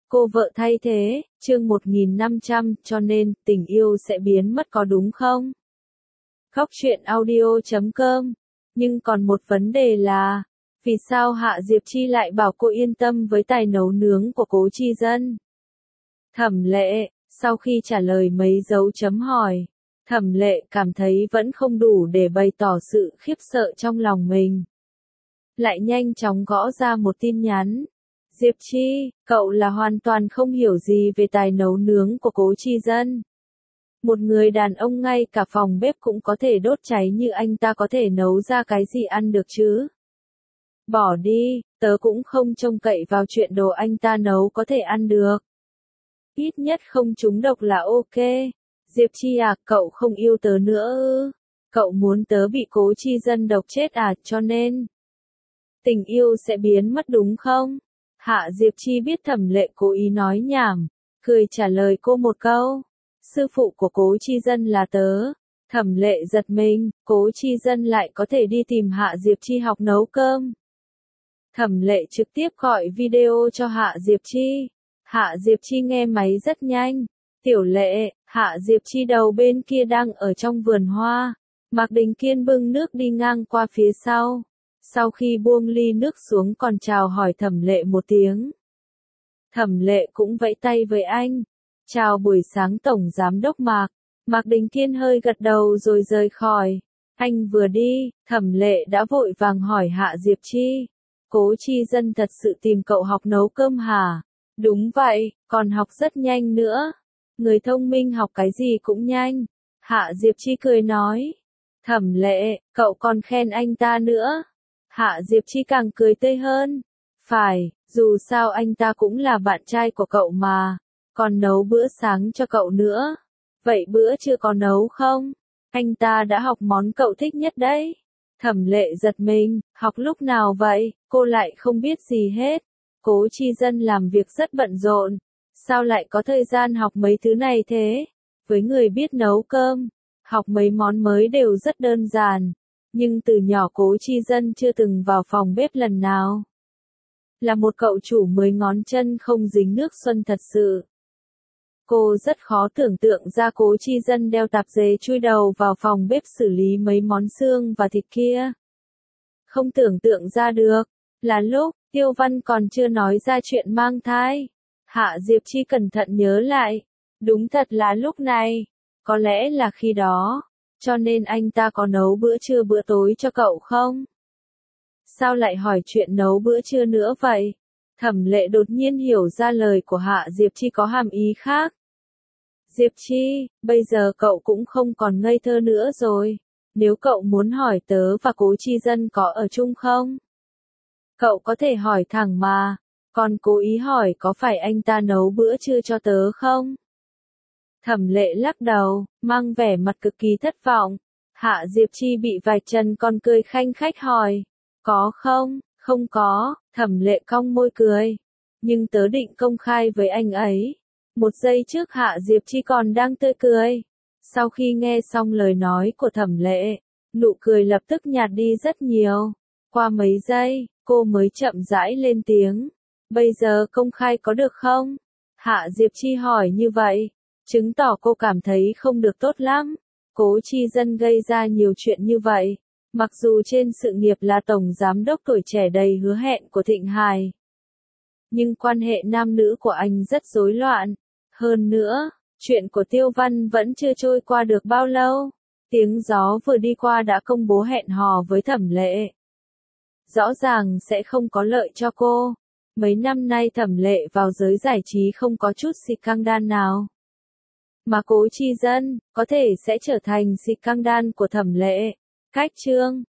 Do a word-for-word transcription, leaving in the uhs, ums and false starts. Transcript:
Cô vợ thay thế, chương một nghìn năm trăm, cho nên, tình yêu sẽ biến mất có đúng không? Góc truyện audio chấm com. Nhưng còn một vấn đề là, vì sao Hạ Diệp Chi lại bảo cô yên tâm với tài nấu nướng của Cố Chi Dân? Thẩm Lệ, sau khi trả lời mấy dấu chấm hỏi, Thẩm Lệ cảm thấy vẫn không đủ để bày tỏ sự khiếp sợ trong lòng mình. Lại nhanh chóng gõ ra một tin nhắn. Diệp Chi, cậu là hoàn toàn không hiểu gì về tài nấu nướng của Cố Chi Dân. Một người đàn ông ngay cả phòng bếp cũng có thể đốt cháy như anh ta có thể nấu ra cái gì ăn được chứ? Bỏ đi, tớ cũng không trông cậy vào chuyện đồ anh ta nấu có thể ăn được. Ít nhất không trúng độc là ok. Diệp Chi à, cậu không yêu tớ nữa ư? Cậu muốn tớ bị Cố Chi Dân độc chết à, cho nên tình yêu sẽ biến mất đúng không? Hạ Diệp Chi biết Thẩm Lệ cố ý nói nhảm, cười trả lời cô một câu. Sư phụ của Cố Chi Dân là tớ. Thẩm Lệ giật mình, Cố Chi Dân lại có thể đi tìm Hạ Diệp Chi học nấu cơm. Thẩm Lệ trực tiếp gọi video cho Hạ Diệp Chi. Hạ Diệp Chi nghe máy rất nhanh. Tiểu Lệ, Hạ Diệp Chi đầu bên kia đang ở trong vườn hoa. Mạc Đình Kiên bưng nước đi ngang qua phía sau. Sau khi buông ly nước xuống còn chào hỏi Thẩm Lệ một tiếng. Thẩm Lệ cũng vẫy tay với anh. Chào buổi sáng Tổng Giám đốc Mạc. Mạc Đình Kiên hơi gật đầu rồi rời khỏi. Anh vừa đi, Thẩm Lệ đã vội vàng hỏi Hạ Diệp Chi. Cố Chi Dân thật sự tìm cậu học nấu cơm hả? Đúng vậy, còn học rất nhanh nữa. Người thông minh học cái gì cũng nhanh. Hạ Diệp Chi cười nói. Thẩm Lệ, cậu còn khen anh ta nữa. Hạ Diệp Chi càng cười tươi hơn. Phải, dù sao anh ta cũng là bạn trai của cậu mà. Còn nấu bữa sáng cho cậu nữa. Vậy bữa trưa có nấu không? Anh ta đã học món cậu thích nhất đấy. Thẩm Lệ giật mình, học lúc nào vậy? Cô lại không biết gì hết. Cố Chi Dân làm việc rất bận rộn. Sao lại có thời gian học mấy thứ này thế? Với người biết nấu cơm, học mấy món mới đều rất đơn giản. Nhưng từ nhỏ Cố Chi Dân chưa từng vào phòng bếp lần nào. Là một cậu chủ mới ngón chân không dính nước xuân thật sự. Cô rất khó tưởng tượng ra Cố Chi Dân đeo tạp dề chui đầu vào phòng bếp xử lý mấy món xương và thịt kia. Không tưởng tượng ra được, là lúc, Tiêu Văn còn chưa nói ra chuyện mang thai. Hạ Diệp Chi cẩn thận nhớ lại. Đúng thật là lúc này. Có lẽ là khi đó. Cho nên anh ta có nấu bữa trưa bữa tối cho cậu không? Sao lại hỏi chuyện nấu bữa trưa nữa vậy? Thẩm Lệ đột nhiên hiểu ra lời của Hạ Diệp Chi có hàm ý khác. Diệp Chi, bây giờ cậu cũng không còn ngây thơ nữa rồi. Nếu cậu muốn hỏi tớ và Cố Chi Dân có ở chung không? Cậu có thể hỏi thẳng mà. Còn cố ý hỏi có phải anh ta nấu bữa trưa cho tớ không? Thẩm Lệ lắc đầu, mang vẻ mặt cực kỳ thất vọng. Hạ Diệp Chi bị vạch trần còn cười khanh khách hỏi. Có không? Không có. Thẩm Lệ cong môi cười. Nhưng tớ định công khai với anh ấy. Một giây trước Hạ Diệp Chi còn đang tươi cười. Sau khi nghe xong lời nói của Thẩm Lệ, nụ cười lập tức nhạt đi rất nhiều. Qua mấy giây, cô mới chậm rãi lên tiếng. Bây giờ công khai có được không? Hạ Diệp Chi hỏi như vậy, chứng tỏ cô cảm thấy không được tốt lắm. Cố Chi Dân gây ra nhiều chuyện như vậy. Mặc dù trên sự nghiệp là tổng giám đốc tuổi trẻ đầy hứa hẹn của Thịnh Hải. Nhưng quan hệ nam nữ của anh rất rối loạn. Hơn nữa, chuyện của Tiêu Văn vẫn chưa trôi qua được bao lâu. Tiếng gió vừa đi qua đã công bố hẹn hò với Thẩm Lệ. Rõ ràng sẽ không có lợi cho cô. Mấy năm nay Thẩm Lệ vào giới giải trí không có chút scandal nào. Mà Cố Chi Dân, có thể sẽ trở thành scandal của Thẩm Lệ. Cách chương